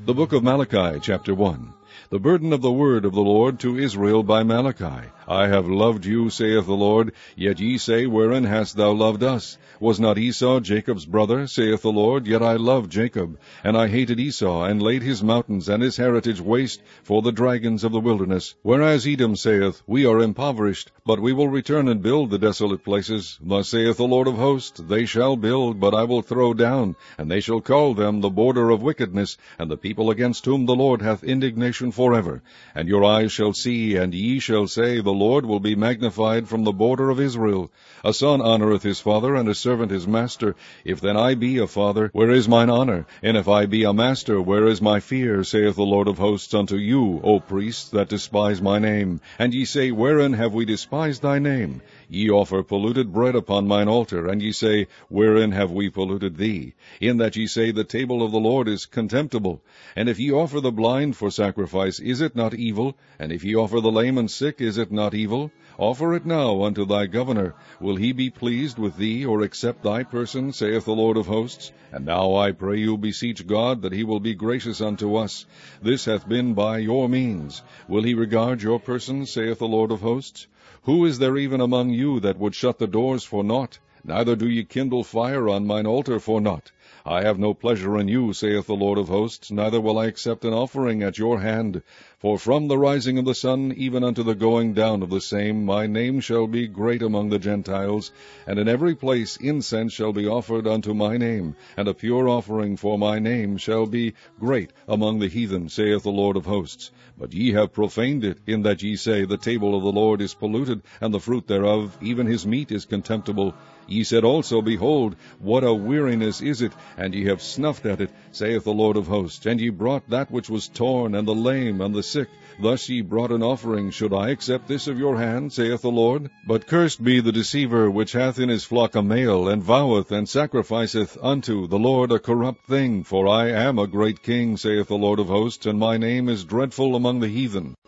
The book of Malachi, chapter 1. The burden of the word of the Lord to Israel by Malachi. I have loved you, saith the Lord, yet ye say, Wherein hast thou loved us? Was not Esau Jacob's brother, saith the Lord? Yet I loved Jacob, and I hated Esau, and laid his mountains and his heritage waste for the dragons of the wilderness. Whereas Edom saith, We are impoverished, but we will return and build the desolate places. Thus saith the Lord of hosts, They shall build, but I will throw down, and they shall call them the border of wickedness, and the people against whom the Lord hath indignation forever. And your eyes shall see, and ye shall say, The Lord will be magnified from the border of Israel. A son honoureth his father, and a servant his master. If then I be a father, where is mine honour? And if I be a master, where is my fear? Saith the Lord of hosts unto you, O priests that despise my name. And ye say, Wherein have we despised thy name? Ye offer polluted bread upon mine altar, and ye say, Wherein have we polluted thee? In that ye say, The table of the Lord is contemptible. And if ye offer the blind for sacrifice, is it not evil? And if ye offer the lame and sick, is it not evil? Offer it now unto thy governor. Will he be pleased with thee, or accept thy person, saith the Lord of hosts? And now I pray you beseech God, that he will be gracious unto us. This hath been by your means. Will he regard your person, saith the Lord of hosts? Who is there even among you that would shut the doors for naught? Neither do ye kindle fire on mine altar for naught. I have no pleasure in you, saith the Lord of hosts, neither will I accept an offering at your hand. For from the rising of the sun even unto the going down of the same, my name shall be great among the Gentiles, and in every place incense shall be offered unto my name, and a pure offering for my name shall be great among the heathen, saith the Lord of hosts. But ye have profaned it, in that ye say, The table of the Lord is polluted, and the fruit thereof, even his meat, is contemptible. Ye said also, Behold, what a weariness is it, and ye have snuffed at it, saith the Lord of hosts. And ye brought that which was torn, and the lame, and the sick. Thus ye brought an offering. Should I accept this of your hand, saith the Lord? But cursed be the deceiver, which hath in his flock a male, and voweth and sacrificeth unto the Lord a corrupt thing. For I am a great king, saith the Lord of hosts, and my name is dreadful among the heathen.